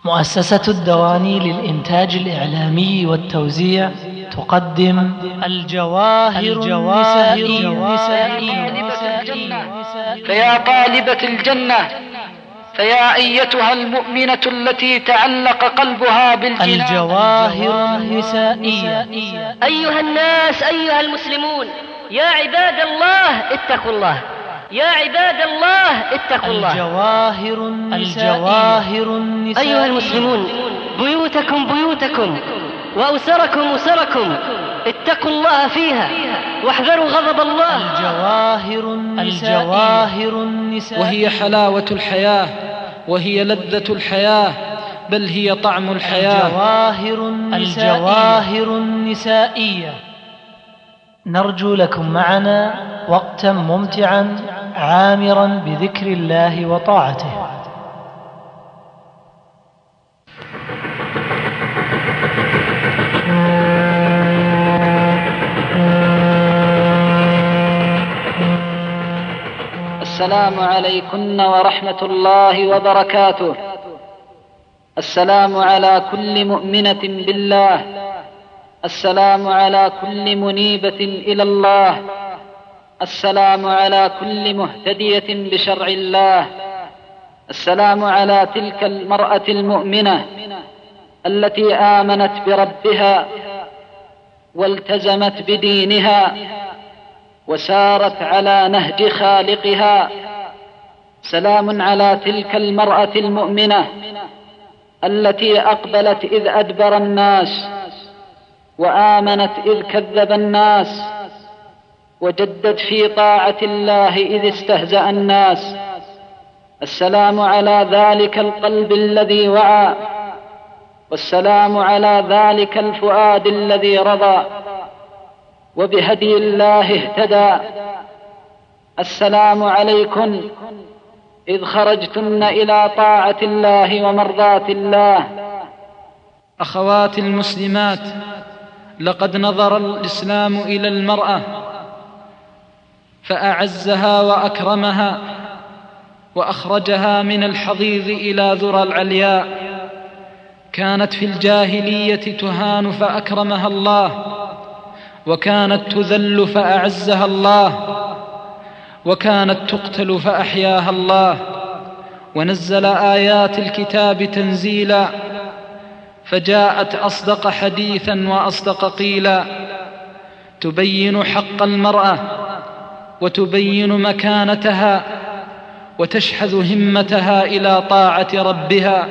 مؤسسة الدواني للإنتاج الإعلامي والتوزيع تقدم الجواهر النسائية. فيا طالبة الجنة، فيا أيتها المؤمنة التي تعلق قلبها بالجنان. الجواهر النسائية. أيها الناس، أيها المسلمون، يا عباد الله اتقوا الله، يا عباد الله اتقوا الله. الجواهر النسائية. أيها المسلمون، بيوتكم بيوتكم وأسركم أسركم، اتقوا الله فيها واحذروا غضب الله. الجواهر النسائية. وهي حلاوة الحياة، وهي لذة الحياة، بل هي طعم الحياة. الجواهر النسائية. نرجو لكم معنا وقتا ممتعا عامرا بذكر الله وطاعته. السلام عليكن ورحمة الله وبركاته. السلام على كل مؤمنة بالله، السلام على كل منيبة إلى الله، السلام على كل مهتدية بشرع الله، السلام على تلك المرأة المؤمنة التي آمنت بربها والتزمت بدينها وسارت على نهج خالقها. سلام على تلك المرأة المؤمنة التي أقبلت إذ أدبر الناس، وآمنت إذ كذب الناس، وجدت في طاعة الله إذ استهزأ الناس. السلام على ذلك القلب الذي وعى، والسلام على ذلك الفؤاد الذي رضى وبهدي الله اهتدى. السلام عليكم إذ خرجتن إلى طاعة الله ومرضاة الله. أخواتي المسلمات، لقد نظر الإسلام إلى المرأة فأعزها وأكرمها وأخرجها من الحضيض إلى ذرى العلياء. كانت في الجاهلية تهان فأكرمها الله، وكانت تذل فأعزها الله، وكانت تقتل فأحياها الله، ونزل آيات الكتاب تنزيلا، فجاءت أصدق حديثا وأصدق قيلا، تبين حق المرأة وتبين مكانتها وتشحذ همتها إلى طاعة ربها.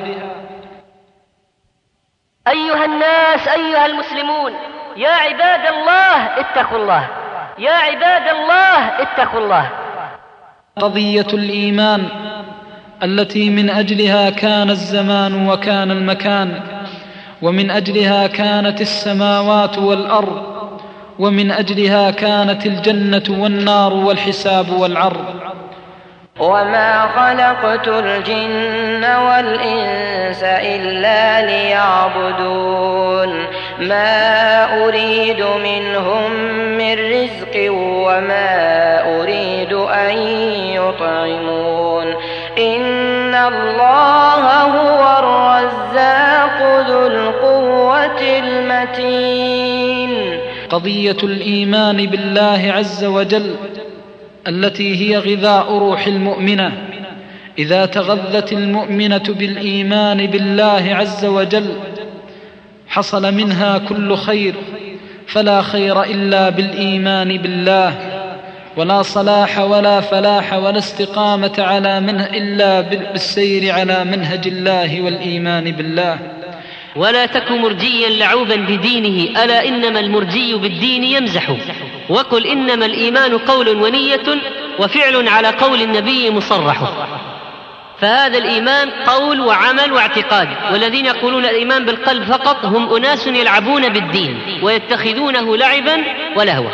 أيها الناس، أيها المسلمون، يا عباد الله اتقوا الله، يا عباد الله اتقوا الله. قضية الإيمان التي من أجلها كان الزمان وكان المكان، ومن أجلها كانت السماوات والأرض، ومن أجلها كانت الجنة والنار والحساب والعرض. وما خلقت الجن والإنس إلا ليعبدون، ما أريد منهم من رزق وما أريد أن يطعمون، إن الله هو الرزاق ذو القوة المتين. قضية الإيمان بالله عز وجل التي هي غذاء روح المؤمنة. إذا تغذت المؤمنة بالإيمان بالله عز وجل حصل منها كل خير، فلا خير إلا بالإيمان بالله، ولا صلاح ولا فلاح ولا استقامة على منه إلا بالسير على منهج الله والإيمان بالله. ولا تك مرجيا لعوبا بدينه، ألا إنما المرجي بالدين يمزح، وقل إنما الإيمان قول ونية وفعل على قول النبي مصرح. فهذا الإيمان قول وعمل واعتقاد، والذين يقولون الإيمان بالقلب فقط هم أناس يلعبون بالدين ويتخذونه لعبا ولهوا.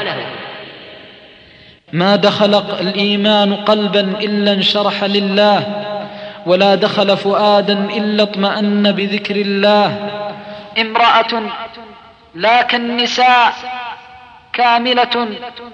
ما دخل الإيمان قلبا إلا انشرح لله، ولا دخل فؤادا إلا اطمأن بذكر الله. امرأة لا كالنساء، كاملة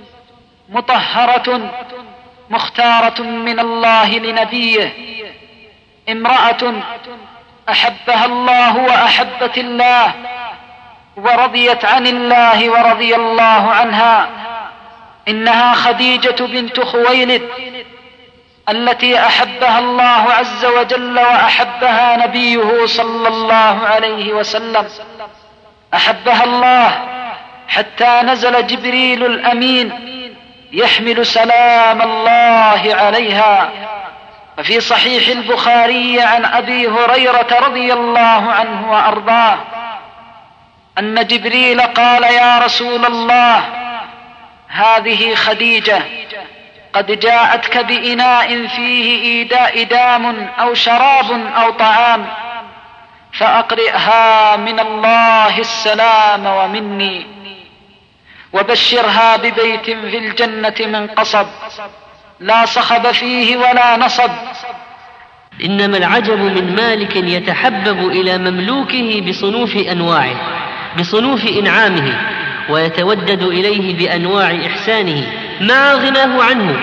مطهرة مختارة من الله لنبيه، امرأة أحبها الله وأحبت الله، ورضيت عن الله ورضي الله عنها. إنها خديجة بنت خويلد التي أحبها الله عز وجل وأحبها نبيه صلى الله عليه وسلم. أحبها الله حتى نزل جبريل الأمين يحمل سلام الله عليها. ففي صحيح البخاري عن أبي هريرة رضي الله عنه وأرضاه أن جبريل قال: يا رسول الله، هذه خديجة قد جاءتك بإناء فيه إدام أو شراب أو طعام، فأقرئها من الله السلام ومني، وبشرها ببيت في الجنة من قصب لا صخب فيه ولا نصب. إنما العجب من مالك يتحبب إلى مملوكه بصنوف أنواعه، بصنوف إنعامه، ويتودد إليه بأنواع إحسانه مع غناه عنه.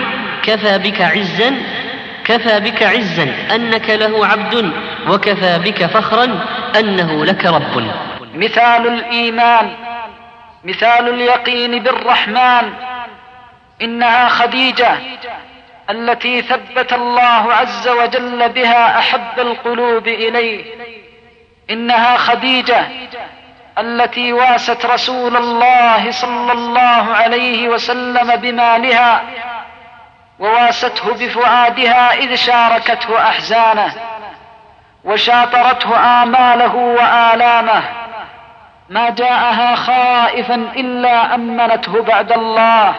كفى بك عزا أنك له عبد، وكفى بك فخرا أنه لك رب. مثال الإيمان، مثال اليقين بالرحمن، إنها خديجة التي ثبت الله عز وجل بها أحب القلوب إليه. إنها خديجة التي واست رسول الله صلى الله عليه وسلم بمالها، وواسته بفؤادها إذ شاركته أحزانه وشاطرته آماله وآلامه. ما جاءها خائفا إلا أمنته بعد الله،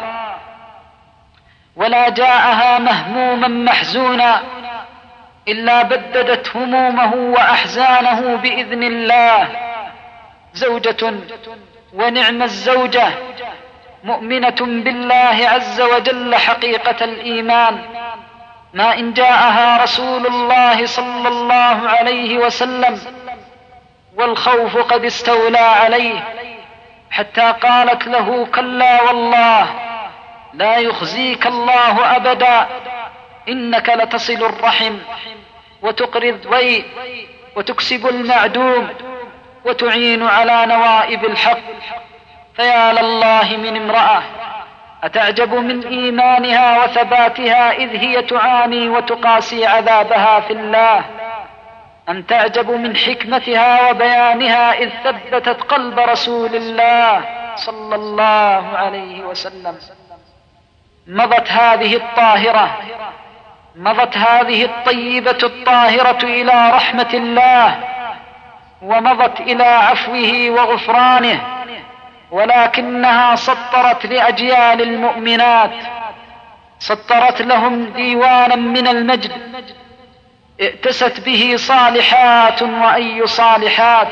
ولا جاءها مهموما محزونا إلا بددت همومه وأحزانه بإذن الله. زوجة ونعم الزوجة، مؤمنة بالله عز وجل حقيقة الإيمان. ما إن جاءها رسول الله صلى الله عليه وسلم والخوف قد استولى عليه، حتى قالت له: كلا والله لا يخزيك الله أبدا، إنك لتصل الرحم وتقري الضيف وتكسب المعدوم وتعين على نوائب الحق. فيا لله من امرأة أتعجب من إيمانها وثباتها إذ هي تعاني وتقاسي عذابها في الله، أم تعجب من حكمتها وبيانها إذ ثبتت قلب رسول الله صلى الله عليه وسلم. مضت هذه الطاهرة، مضت هذه الطيبة الطاهرة إلى رحمة الله، ومضت إلى عفوه وغفرانه، ولكنها سطرت لأجيال المؤمنات، سطرت لهم ديوانا من المجد ائتست به صالحات وأي صالحات.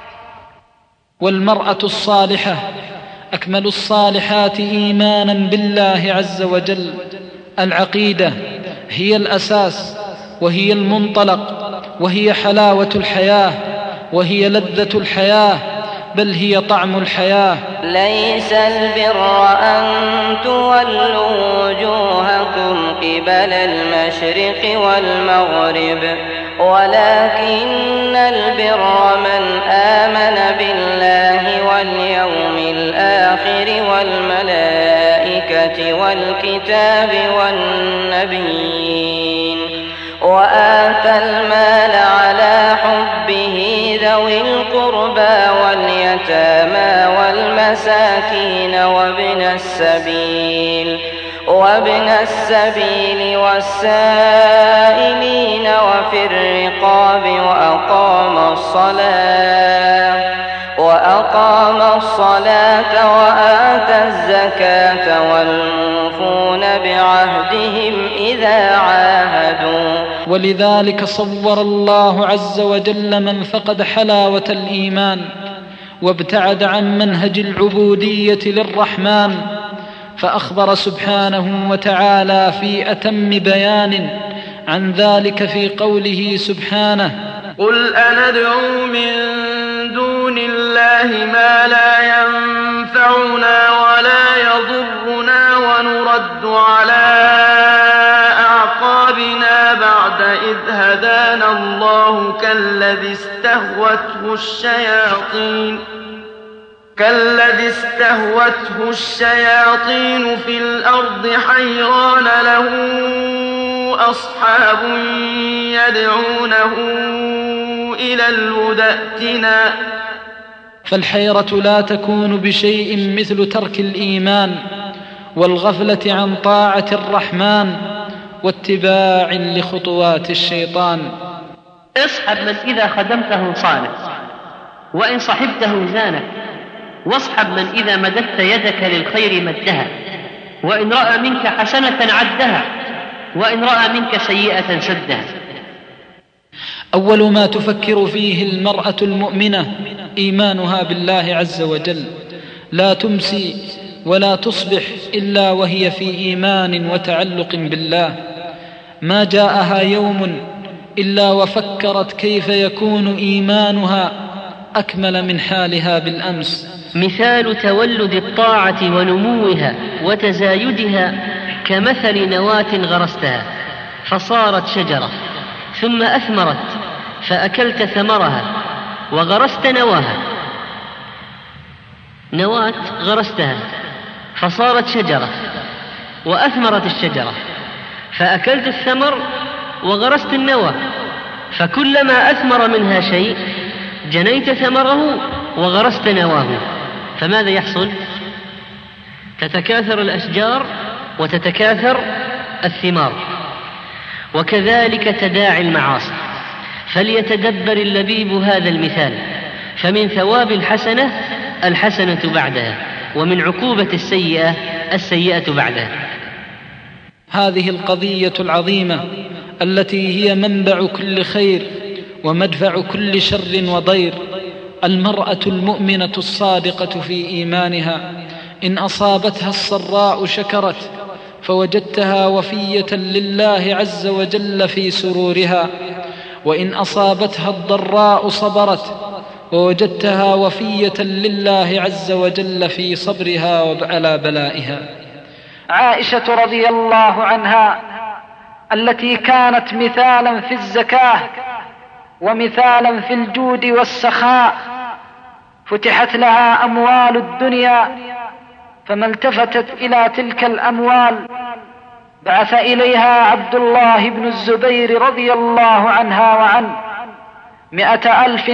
والمرأة الصالحة أكمل الصالحات إيمانا بالله عز وجل. العقيدة هي الأساس، وهي المنطلق، وهي حلاوة الحياة، وهي لذة الحياة، بل هي طعم الحياة. ليس البر أن تولوا وجوهكم قبل المشرق والمغرب، ولكن البر من آمن بالله واليوم الآخر والملائكة والكتاب والنبيين، وآتى المال على حبه ذوي القربى واليتامى والمساكين وابن السبيل والسائلين وفي الرقاب، وأقام الصلاة وآتى الزكاة والموفون بعهدهم إذا عاهدوا. ولذلك صور الله عز وجل من فقد حلاوة الإيمان وابتعد عن منهج العبودية للرحمن، فأخبر سبحانه وتعالى في أتم بيان عن ذلك في قوله سبحانه: قل أندعو من دون الله ما لا ينفعنا ولا يضرنا ونرد على أعقابنا بعد إذ هدانا الله كالذي استهوته الشياطين في الأرض حيران له أصحاب يدعونه إلى الهدى ائتنا. فالحيرة لا تكون بشيء مثل ترك الإيمان والغفلة عن طاعة الرحمن واتباع لخطوات الشيطان. اصحب من إذا خدمته صانك، وإن صحبته زانك، واصحب من إذا مددت يدك للخير مدها، وإن رأى منك حسنة عدها، وإن رأى منك سيئة سدها. أول ما تفكر فيه المرأة المؤمنة إيمانها بالله عز وجل، لا تمسي ولا تصبح إلا وهي في إيمان وتعلق بالله. ما جاءها يوم إلا وفكرت كيف يكون إيمانها أكمل من حالها بالأمس. مثال تولد الطاعة ونموها وتزايدها كمثل نواة غرستها فصارت شجرة، ثم أثمرت فأكلت ثمرها، وغرست نواها. نواة غرستها فصارت شجرة، وأثمرت الشجرة، فأكلت الثمر وغرست النوى، فكلما أثمر منها شيء جنيت ثمره وغرست نواه، فماذا يحصل؟ تتكاثر الأشجار وتتكاثر الثمار. وكذلك تداعي المعاصي، فليتدبر اللبيب هذا المثال، فمن ثواب الحسنة الحسنة بعدها، ومن عقوبة السيئة السيئة بعدها. هذه القضية العظيمة التي هي منبع كل خير ومدفع كل شر وضير. المرأة المؤمنة الصادقة في إيمانها إن أصابتها السراء شكرت فوجدتها وفية لله عز وجل في سرورها، وإن أصابتها الضراء صبرت ووجدتها وفية لله عز وجل في صبرها وعلى بلائها. عائشة رضي الله عنها التي كانت مثالا في الزكاة ومثالا في الجود والسخاء، فتحت لها أموال الدنيا، فما التفتت إلى تلك الأموال بعث إليها عبد الله بن الزبير رضي الله عنها وعنه 100,000،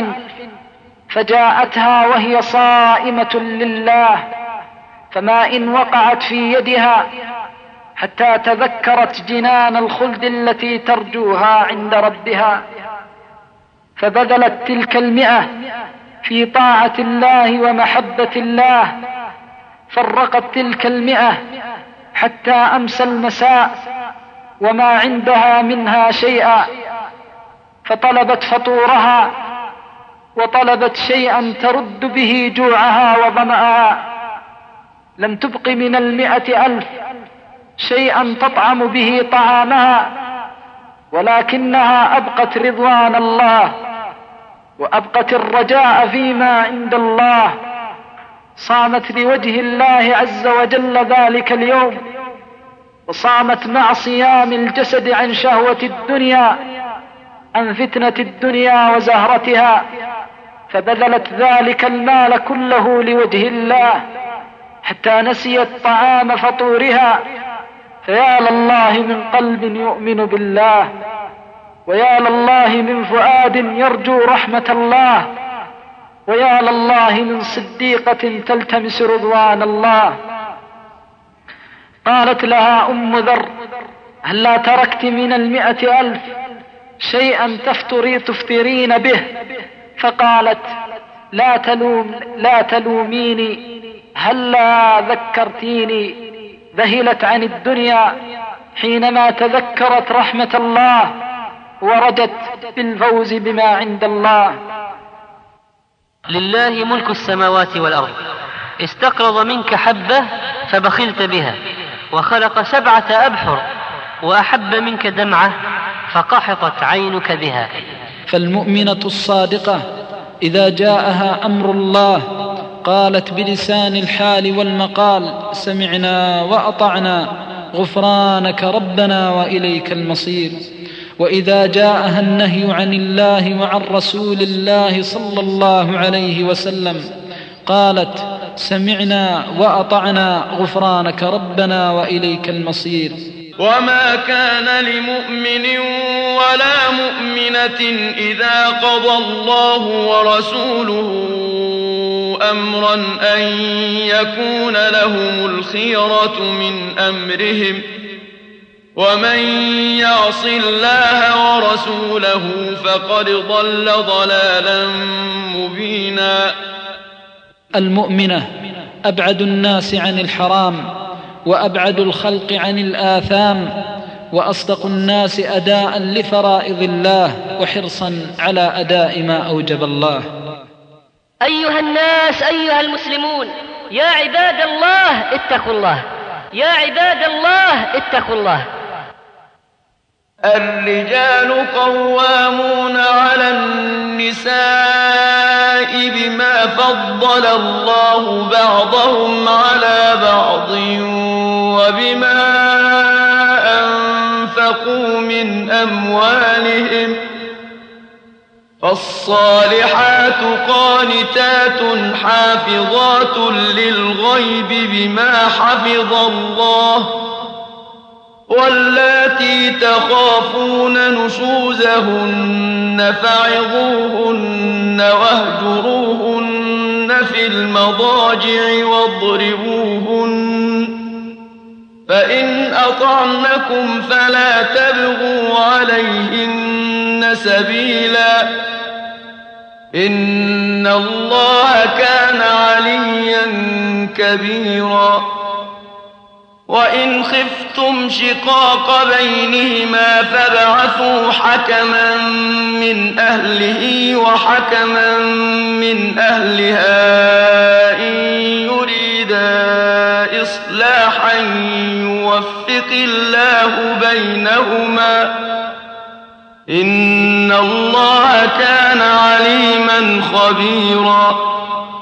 فجاءتها وهي صائمة لله، فما إن وقعت في يدها حتى تذكرت جنان الخلد التي ترجوها عند ربها، فبذلت تلك 100 في طاعة الله ومحبة الله، فرقت تلك 100 حتى أمسى المساء وما عندها منها شيئا، فطلبت فطورها وطلبت شيئا ترد به جوعها وظمأها، لم تبق من 100,000 شيئا تطعم به طعامها، ولكنها أبقت رضوان الله وأبقت الرجاء فيما عند الله. صامت لوجه الله عز وجل ذلك اليوم، وصامت مع صيام الجسد عن شهوة الدنيا، عن فتنة الدنيا وزهرتها، فبذلت ذلك المال كله لوجه الله حتى نسيت طعام فطورها. فيا لله من قلب يؤمن بالله، ويا لله من فؤاد يرجو رحمة الله، ويا لله من صديقة تلتمس رضوان الله. قالت لها أم ذر: هلا تركت من 100,000 شيئا تفطرين به؟ فقالت: لا تلوميني، هلا ذكرتيني. ذهلت عن الدنيا حينما تذكرت رحمة الله ورجت بالفوز بما عند الله. لله ملك السماوات والأرض، استقرض منك حبة فبخلت بها، وخلق 7 أبحر، وأحب منك دمعة فقحطت عينك بها. فالمؤمنة الصادقة إذا جاءها أمر الله قالت بلسان الحال والمقال: سمعنا وأطعنا، غفرانك ربنا وإليك المصير. وإذا جاءها النهي عن الله وعن رسول الله صلى الله عليه وسلم قالت: سمعنا وأطعنا غفرانك ربنا وإليك المصير. وما كان لمؤمن ولا مؤمنة إذا قضى الله ورسوله أمرا أن يكون لهم الخيرة من أمرهم، ومن يعص الله ورسوله فقد ضل ضلالا مبينا. المؤمنة أبعد الناس عن الحرام، وأبعد الخلق عن الآثام، وأصدق الناس أداء لفرائض الله وحرصا على أداء ما أوجب الله. أيها الناس، أيها المسلمون، يا عباد الله اتقوا الله، يا عباد الله اتقوا الله. الرجال قوامون على النساء بما فضل الله بعضهم على بعض وبما أنفقوا من أموالهم، فالصالحات قانتات حافظات للغيب بما حفظ الله، واللاتي تخافون نشوزهن فعظوهن واهجروهن في المضاجع واضربوهن، فإن أطعنكم فلا تبغوا عليهن سبيلا، إن الله كان عليا كبيرا. وإن خفتم شقاق بينهما فابعثوا حكما من أهله وحكما من أهلها إن يريدا إصلاحا يوفق الله بينهما، إن الله كان عليما خبيرا.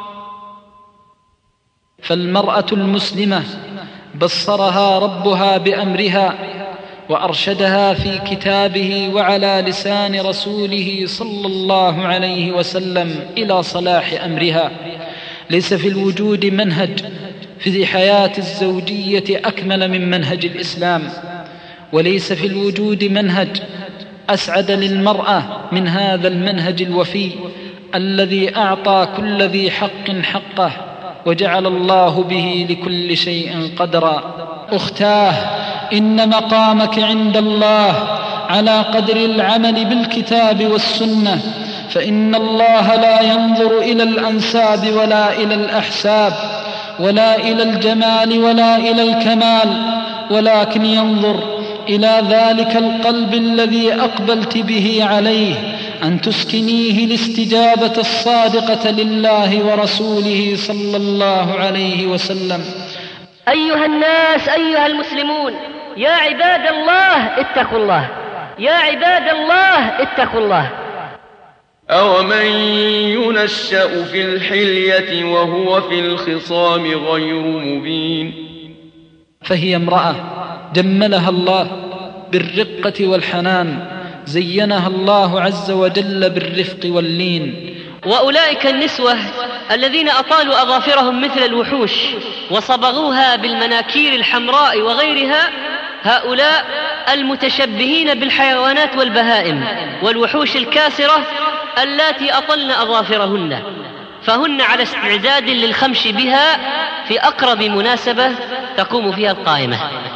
فالمرأة المسلمة بصرها ربها بأمرها وأرشدها في كتابه وعلى لسان رسوله صلى الله عليه وسلم إلى صلاح أمرها. ليس في الوجود منهج في حياة الزوجية أكمل من منهج الإسلام، وليس في الوجود منهج أسعد للمرأة من هذا المنهج الوفي الذي أعطى كل ذي حق حقه وجعل الله به لكل شيء قدرا. أختاه، إن مقامك عند الله على قدر العمل بالكتاب والسنة، فإن الله لا ينظر إلى الأنساب ولا إلى الأحساب ولا إلى الجمال ولا إلى الكمال، ولكن ينظر إلى ذلك القلب الذي أقبلت به عليه، أن تسكنيه الاستجابة الصادقة لله ورسوله صلى الله عليه وسلم. أيها الناس، أيها المسلمون، يا عباد الله اتقوا الله، يا عباد الله اتقوا الله. أومن ينشأ في الحلية وهو في الخصام غير مبين. فهي امرأة جملها الله بالرقة والحنان، زينها الله عز وجل بالرفق واللين. وأولئك النسوة الذين أطالوا أظافرهم مثل الوحوش وصبغوها بالمناكير الحمراء وغيرها، هؤلاء المتشبهين بالحيوانات والبهائم والوحوش الكاسرة اللاتي أطلن أظافرهن، فهن على استعداد للخمش بها في أقرب مناسبة تقوم فيها القائمة.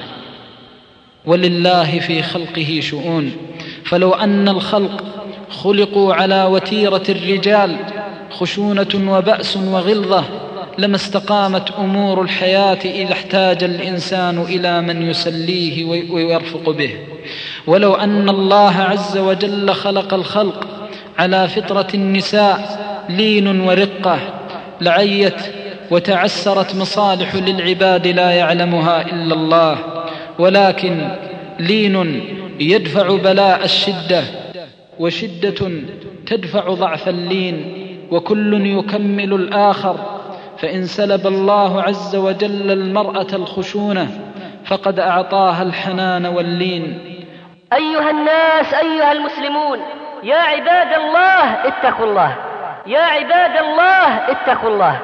ولله في خلقه شؤون، فلو أن الخلق خلقوا على وتيرة الرجال خشونة وبأس وغلظة لما استقامت أمور الحياة إذا احتاج الإنسان إلى من يسليه ويرفق به. ولو أن الله عز وجل خلق الخلق على فطرة النساء لين ورقة لعيت وتعسرت مصالح للعباد لا يعلمها إلا الله، ولكن لين يدفع بلاء الشدة، وشدة تدفع ضعف اللين، وكل يكمل الآخر. فإن سلب الله عز وجل المرأة الخشونة فقد أعطاها الحنان واللين، أيها الناس أيها المسلمون يا عباد الله اتقوا الله، يا عباد الله اتقوا الله.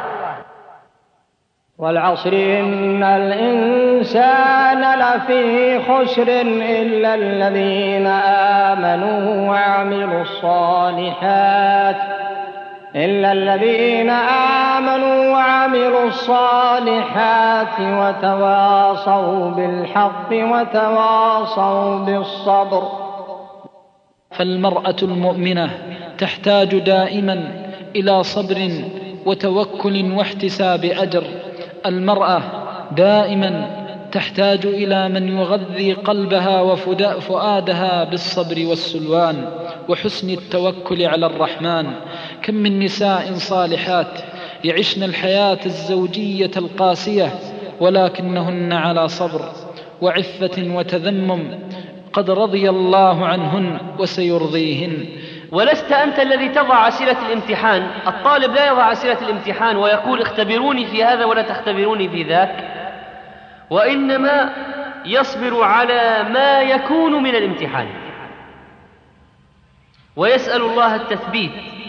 والعصر إن الإنسان لفي خسر إلا الذين آمنوا وعملوا الصالحات وتواصوا بالحق وتواصوا بالصبر. فالمرأة المؤمنة تحتاج دائما إلى صبر وتوكل واحتساب أجر. المرأة دائما تحتاج إلى من يغذي قلبها وفؤادها بالصبر والسلوان وحسن التوكل على الرحمن. كم من نساء صالحات يعشن الحياة الزوجية القاسية ولكنهن على صبر وعفة وتذمم، قد رضي الله عنهن وسيرضيهن. ولست أنت الذي تضع أسئلة الامتحان. الطالب لا يضع أسئلة الامتحان ويقول اختبروني في هذا ولا تختبروني في ذاك، وإنما يصبر على ما يكون من الامتحان ويسأل الله التثبيت.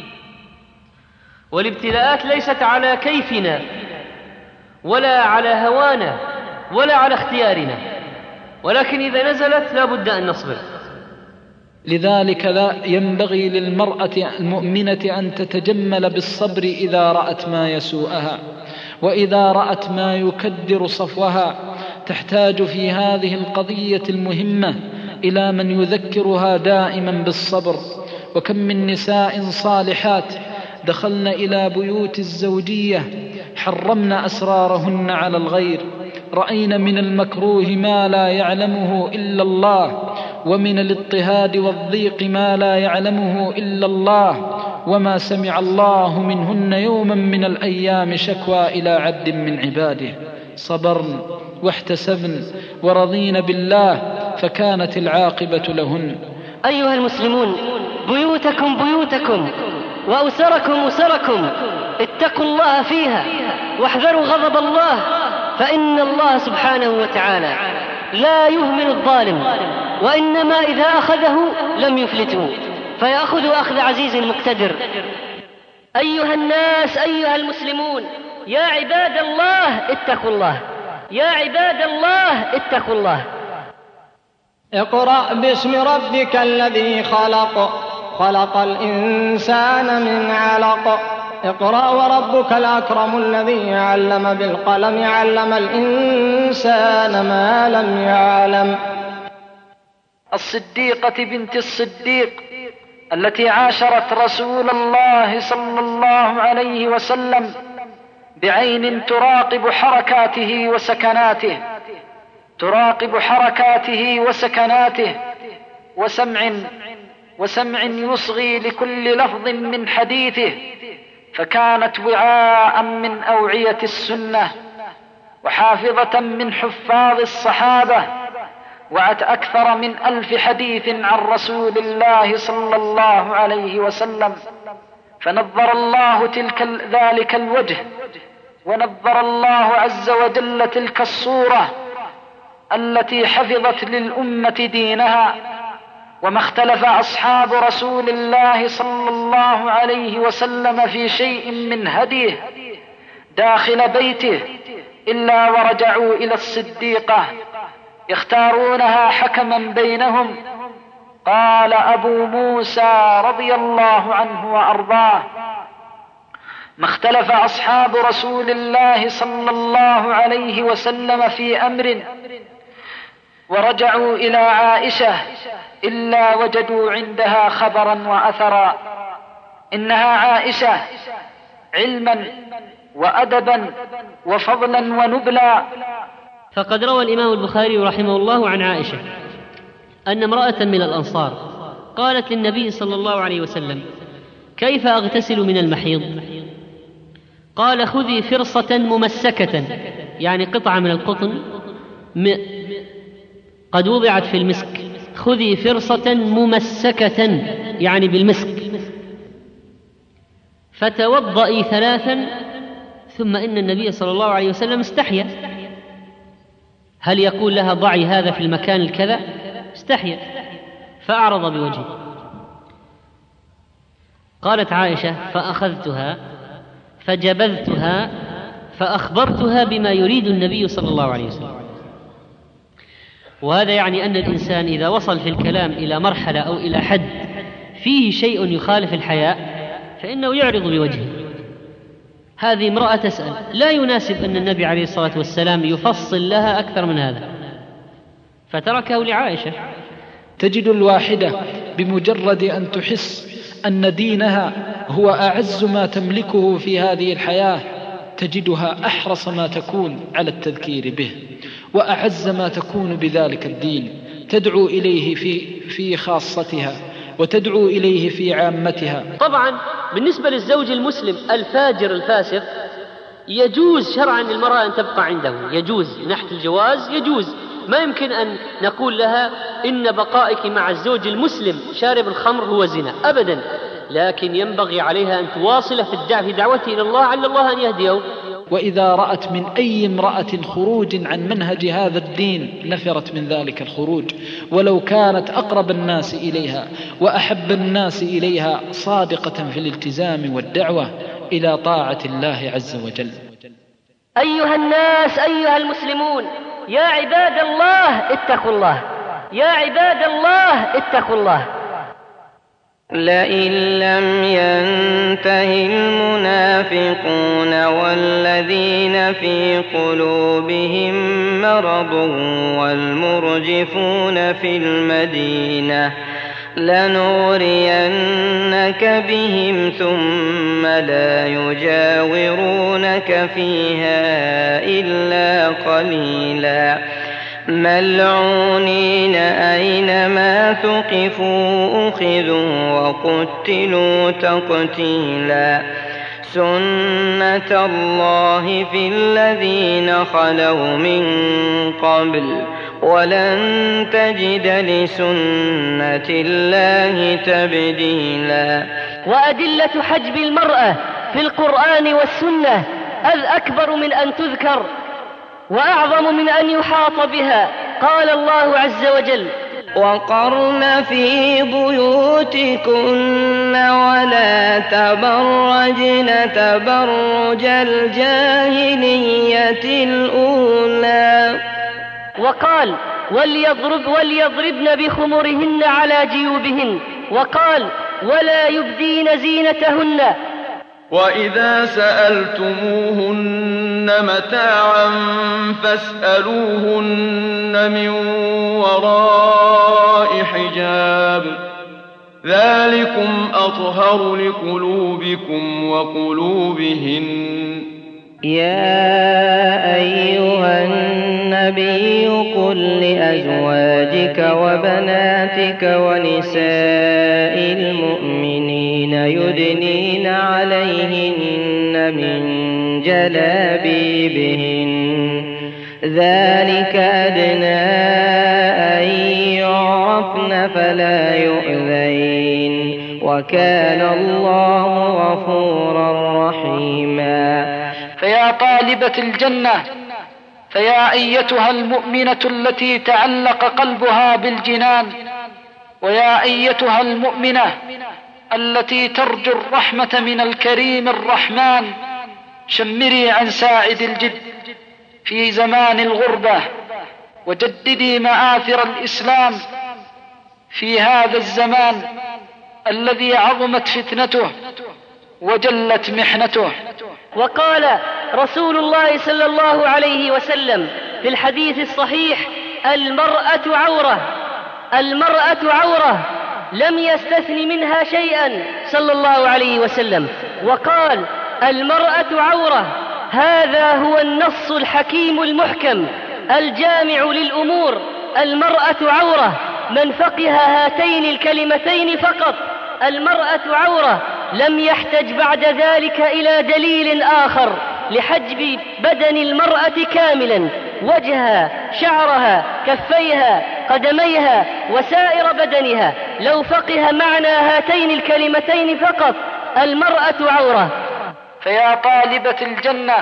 والابتلاءات ليست على كيفنا ولا على هوانا ولا على اختيارنا، ولكن إذا نزلت لا بد أن نصبر. لذلك لا ينبغي للمرأة المؤمنة أن تتجمل بالصبر إذا رأت ما يسوءها وإذا رأت ما يكدر صفوها. تحتاج في هذه القضية المهمة إلى من يذكرها دائما بالصبر. وكم من نساء صالحات دخلن إلى بيوت الزوجية حرمن أسرارهن على الغير، رأين من المكروه ما لا يعلمه إلا الله، ومن الاضطهاد والضيق ما لا يعلمه إلا الله، وما سمع الله منهن يوما من الأيام شكوى إلى عبد من عباده. صبرن واحتسبن ورضين بالله فكانت العاقبة لهن. أيها المسلمون بيوتكم بيوتكم وأسركم أسركم، اتقوا الله فيها واحذروا غضب الله، فإن الله سبحانه وتعالى لا يهمل الظالم، وإنما إذا أخذه لم يفلته فيأخذ أخذ عزيز مقتدر. أيها الناس أيها المسلمون يا عباد الله اتقوا الله، يا عباد الله اتقوا الله. اقرأ باسم ربك الذي خلق الإنسان من علق. اقرأ وربك الأكرم الذي علم بالقلم علم الإنسان ما لم يعلم. الصديقة بنت الصديق التي عاشرت رسول الله صلى الله عليه وسلم بعين تراقب حركاته وسكناته وسمع يصغي لكل لفظ من حديثه، فكانت وعاء من أوعية السنة وحافظة من حفاظ الصحابة، وعت أكثر من 1000 حديث عن رسول الله صلى الله عليه وسلم. فنظر الله ذلك الوجه، ونظر الله عز وجل تلك الصورة التي حفظت للأمة دينها. وما اختلف أصحاب رسول الله صلى الله عليه وسلم في شيء من هديه داخل بيته إلا ورجعوا إلى الصديقة يختارونها حكما بينهم. قال أبو موسى رضي الله عنه وأرضاه: ما اختلف أصحاب رسول الله صلى الله عليه وسلم في أمر ورجعوا إلى عائشة إلا وجدوا عندها خبرا وأثرا. إنها عائشة علما وأدبا وفضلا ونبلا. فقد روى الإمام البخاري رحمه الله عن عائشة أن امرأة من الأنصار قالت للنبي صلى الله عليه وسلم: كيف أغتسل من المحيض؟ قال: خذي فرصة ممسكة، يعني قطعة من القطن قد وضعت في المسك، خذي فرصة ممسكة يعني بالمسك، فتوضئي 3. ثم إن النبي صلى الله عليه وسلم استحيا، هل يقول لها ضعي هذا في المكان الكذا؟ استحيا، فأعرض بوجهه. قالت عائشة: فأخذتها فجبذتها فأخبرتها بما يريد النبي صلى الله عليه وسلم. وهذا يعني أن الإنسان إذا وصل في الكلام إلى مرحلة أو إلى حد فيه شيء يخالف الحياء فإنه يعرض بوجهه. هذه امرأة تسأل، لا يناسب أن النبي عليه الصلاة والسلام يفصل لها أكثر من هذا، فتركه لعائشة. تجد الواحدة بمجرد أن تحس أن دينها هو أعز ما تملكه في هذه الحياة تجدها أحرص ما تكون على التذكير به، وأعز ما تكون بذلك الدين، تدعو إليه في خاصتها وتدعو إليه في عامتها. طبعا بالنسبة للزوج المسلم الفاجر الفاسق يجوز شرعا للمرأة أن تبقى عنده، يجوز من ناحية الجواز، يجوز. ما يمكن أن نقول لها إن بقائك مع الزوج المسلم شارب الخمر هو زنا، أبدا، لكن ينبغي عليها أن تواصل في دعوته إلى الله، على الله أن يهديه. وإذا رأت من أي امرأة خروج عن منهج هذا الدين نفرت من ذلك الخروج، ولو كانت أقرب الناس إليها وأحب الناس إليها، صادقة في الالتزام والدعوة إلى طاعة الله عز وجل. أيها الناس، أيها المسلمون، يا عباد الله اتقوا الله، يا عباد الله اتقوا الله. لئن لم ينته المنافقون والذين في قلوبهم مرض والمرجفون في المدينة لنغرينك بهم ثم لا يجاورونك فيها إلا قليلا ملعونين أينما ثقفوا أخذوا وقتلوا تقتيلا سنة الله في الذين خلوا من قبل ولن تجد لسنة الله تبديلا. وأدلة حجب المرأة في القرآن والسنة أكبر من أن تذكر وأعظم من أن يحاط بها. قال الله عز وجل: وقرن في بيوتكن ولا تبرجن تبرج الجاهلية الأولى. وقال: وليضربن بخمرهن على جيوبهن. وقال: ولا يبدين زينتهن. وإذا سألتموهن متاعا فاسألوهن من وراء حجاب ذلكم أطهر لقلوبكم وقلوبهن. يا أيها النبي قل لأزواجك وبناتك ونساء المؤمنين يدنين عليهن من جلابيبهن ذلك أدنى أن يعرفن فلا يؤذين وكان الله غفورا رحيما. فيا طالبة الجنة، فيا أيتها المؤمنة التي تعلق قلبها بالجنان، ويا أيتها المؤمنة التي ترجو الرحمة من الكريم الرحمن، شمري عن ساعد الجد في زمان الغربة وجددي مآثر الإسلام في هذا الزمان الذي عظمت فتنته وجلت محنته. وقال رسول الله صلى الله عليه وسلم في الحديث الصحيح: المرأة عورة، المرأة عورة، لم يستثن منها شيئا صلى الله عليه وسلم. وقال: المرأة عورة، هذا هو النص الحكيم المحكم الجامع للأمور. المرأة عورة، من فقه هاتين الكلمتين فقط، المرأة عورة، لم يحتج بعد ذلك إلى دليل آخر لحجب بدن المرأة كاملا: وجهها، شعرها، كفيها، قدميها، وسائر بدنها. لو فقه معنى هاتين الكلمتين فقط، المرأة عورة. فيا طالبة الجنة،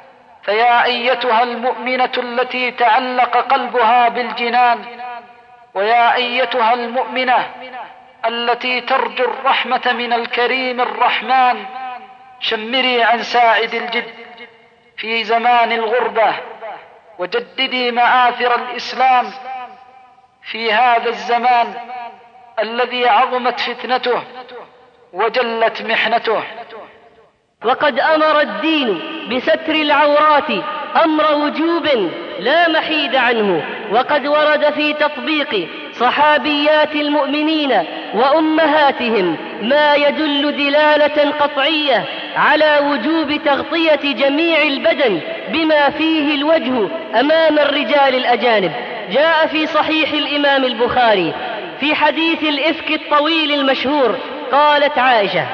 فيا أيتها المؤمنة التي تعلق قلبها بالجنان، ويا أيتها المؤمنة التي ترجو الرحمة من الكريم الرحمن، شمري عن ساعد الجد في زمان الغربة، وجددي مآثر الإسلام في هذا الزمان الذي عظمت فتنته وجلت محنته. وقد أمر الدين بستر العورات أمر وجوب لا محيد عنه، وقد ورد في تطبيق صحابيات المؤمنين وأمهاتهم ما يدل دلالة قطعية على وجوب تغطية جميع البدن بما فيه الوجه أمام الرجال الأجانب. جاء في صحيح الإمام البخاري في حديث الإفك الطويل المشهور، قالت عائشة: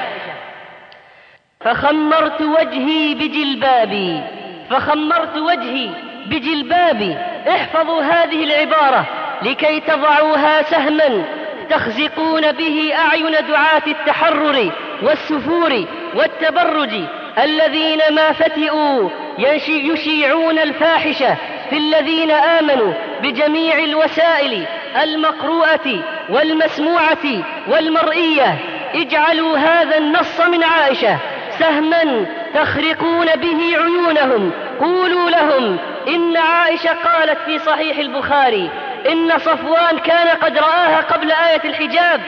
فخمرت وجهي بجلبابي. احفظوا هذه العبارة لكي تضعوها سهما تخزقون به أعين دعاة التحرر والسفور والتبرج الذين ما فتئوا يشيعون الفاحشة في الذين آمنوا بجميع الوسائل المقروءة والمسموعة والمرئية. اجعلوا هذا النص من عائشة سهما تخرقون به عيونهم. قولوا لهم إن عائشة قالت في صحيح البخاري إن صفوان كان قد رآها قبل آية الحجاب.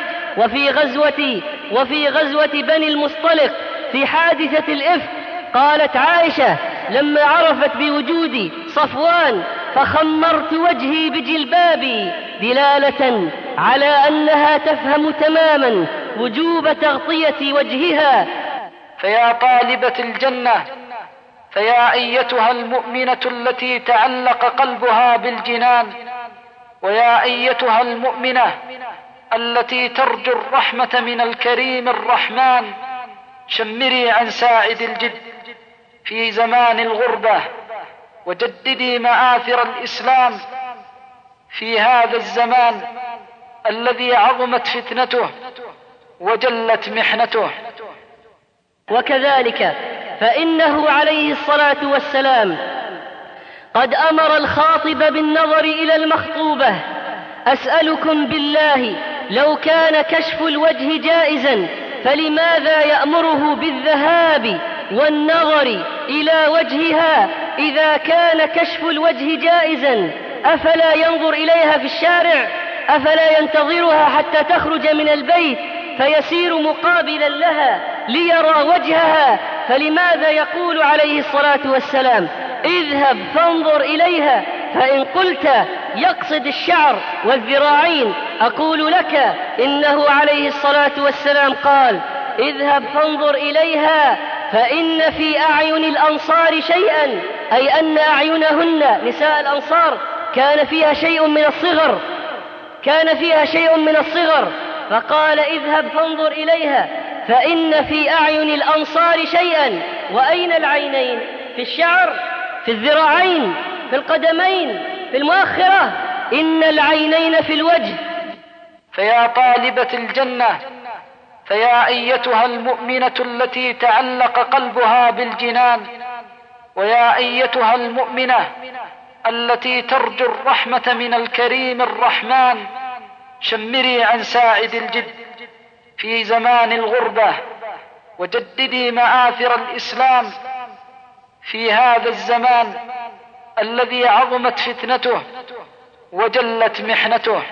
وفي غزوة بني المصطلق في حادثة الإفك قالت عائشة لما عرفت بوجود صفوان: فخمرت وجهي بجلبابي، دلالة على أنها تفهم تماما وجوب تغطية وجهها. فيا طالبة الجنة، فيا أيتها المؤمنة التي تعلق قلبها بالجنان، ويا أيتها المؤمنة التي ترجو الرحمة من الكريم الرحمن، شمري عن ساعد الجد في زمان الغربة، وجددي مآثر الإسلام في هذا الزمان الذي عظمت فتنته وجلت محنته. وكذلك فإنه عليه الصلاة والسلام قد أمر الخاطب بالنظر إلى المخطوبة: أسألكم بالله لو كان كشف الوجه جائزا فلماذا يأمره بالذهاب والنظر إلى وجهها؟ إذا كان كشف الوجه جائزا أفلا ينظر إليها في الشارع؟ أفلا ينتظرها حتى تخرج من البيت فيسير مقابلا لها ليرى وجهها؟ فلماذا يقول عليه الصلاة والسلام: اذهب فانظر إليها؟ فإن قلت يقصد الشعر والذراعين، أقول لك إنه عليه الصلاة والسلام قال: اذهب فانظر إليها فإن في أعين الأنصار شيئا، أي أن أعينهن نساء الأنصار كان فيها شيء من الصغر، فقال: اذهب فانظر إليها فإن في أعين الأنصار شيئا. وأين العينين؟ في الشعر، في الذراعين، في القدمين، في المؤخرة. إن العينين في الوجه. فيا طالبة الجنة، فيا أيتها المؤمنة التي تعلق قلبها بالجنان، ويا أيتها المؤمنة التي ترجو الرحمة من الكريم الرحمن، شمري عن ساعد الجد في زمان الغربة، وجددي مآثر الإسلام في هذا الزمان الذي عظمت فتنته وجلت محنته.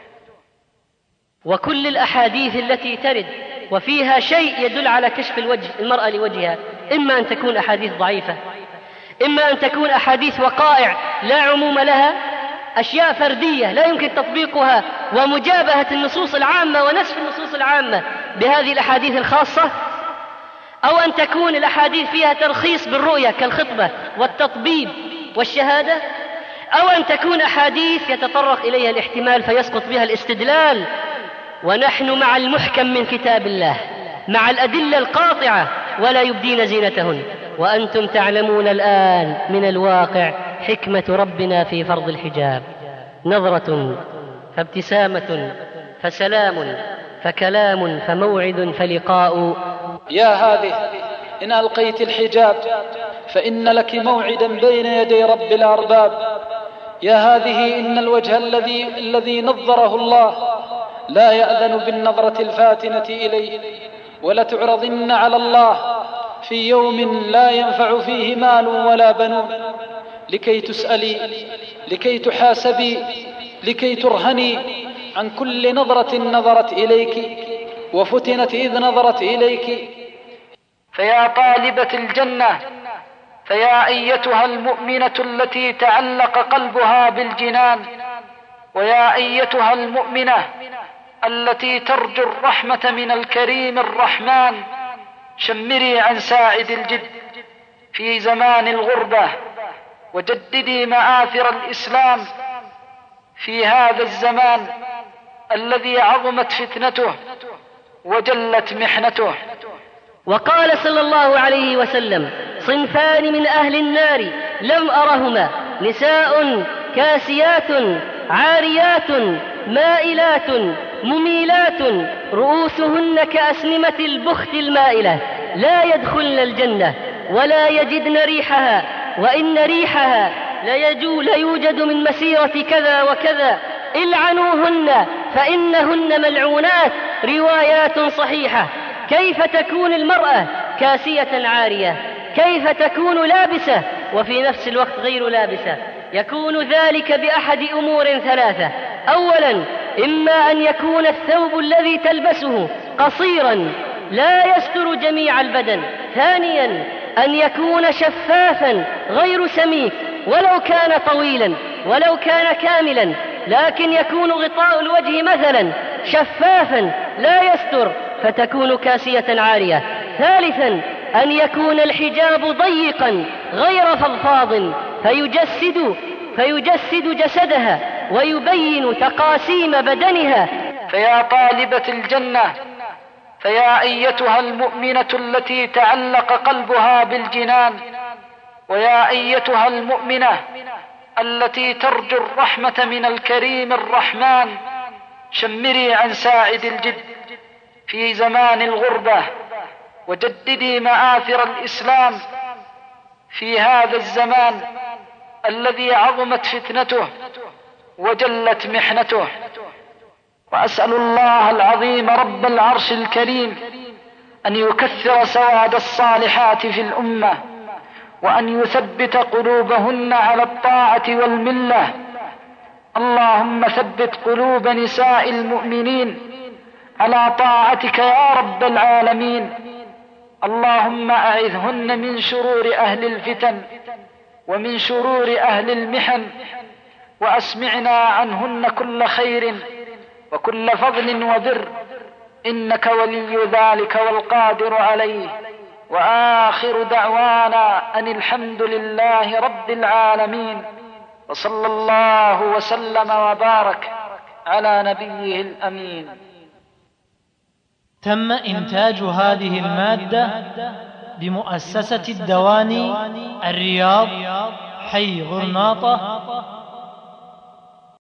وكل الأحاديث التي ترد وفيها شيء يدل على كشف الوجه المرأة لوجهها إما أن تكون أحاديث ضعيفة، إما أن تكون أحاديث وقائع لا عموم لها، أشياء فردية لا يمكن تطبيقها، ومجابهة النصوص العامة ونسف النصوص العامة بهذه الأحاديث الخاصة، أو أن تكون الأحاديث فيها ترخيص بالرؤية كالخطبة والتطبيب والشهادة، أو أن تكون أحاديث يتطرق إليها الاحتمال فيسقط بها الاستدلال. ونحن مع المحكم من كتاب الله، مع الأدلة القاطعة، ولا يبدين زينتهن. وأنتم تعلمون الآن من الواقع حكمة ربنا في فرض الحجاب: نظرة فابتسامة فسلام فكلام فموعد فلقاء. يا هذه إن ألقيت الحجاب فإن لك موعدا بين يدي رب الأرباب، يا هذه إن الوجه الذي نظره الله لا يأذن بالنظرة الفاتنة إليه، ولتعرضن على الله في يوم لا ينفع فيه مال ولا بنون، لكي تسألي، لكي تحاسبي، لكي ترهني عن كل نظرة نظرت إليك وفتنت إذ نظرت إليك. فيا طالبة الجنة، فيا أيتها المؤمنة التي تعلق قلبها بالجنان، ويا أيتها المؤمنة التي ترجو الرحمة من الكريم الرحمن، شمري عن ساعد الجد في زمان الغربة، وجددي مآثر الإسلام في هذا الزمان الذي عظمت فتنته وجلت محنته. وقال صلى الله عليه وسلم: صنفان من أهل النار لم أرهما، نساء كاسيات عاريات مائلات مميلات رؤوسهن كأسنمة البخت المائلة، لا يدخلن الجنة ولا يجدن ريحها، وإن ريحها ليوجد من مسيرة كذا وكذا، العنوهن فإنهن ملعونات. روايات صحيحة. كيف تكون المرأة كاسية عارية؟ كيف تكون لابسة وفي نفس الوقت غير لابسة؟ يكون ذلك بأحد أمور ثلاثة: أولا، إما أن يكون الثوب الذي تلبسه قصيرا لا يستر جميع البدن. ثانيا، أن يكون شفافا غير سميك، ولو كان طويلا ولو كان كاملا، لكن يكون غطاء الوجه مثلا شفافا لا يستر، فتكون كاسية عارية. ثالثا، أن يكون الحجاب ضيقا غير فضفاض فيجسد جسدها ويبين تقاسيم بدنها. فيا طالبة الجنة، فيا أيتها المؤمنة التي تعلق قلبها بالجنان، ويا أيتها المؤمنة التي ترجو الرحمة من الكريم الرحمن، شمري عن ساعد الجد في زمان الغربة، وجددي مآثر الإسلام في هذا الزمان الذي عظمت فتنته وجلت محنته. وأسأل الله العظيم رب العرش الكريم أن يكثر سواد الصالحات في الأمة، وأن يثبت قلوبهن على الطاعة والملة. اللهم ثبت قلوب نساء المؤمنين على طاعتك يا رب العالمين. اللهم أعذهن من شرور أهل الفتن ومن شرور أهل المحن، وأسمعنا عنهن كل خير وكل فضل وبر، إنك ولي ذلك والقادر عليه. وآخر دعوانا أن الحمد لله رب العالمين، وصلى الله وسلم وبارك على نبيه الأمين. تم إنتاج هذه المادة بمؤسسة الدواني، الرياض، حي غرناطة،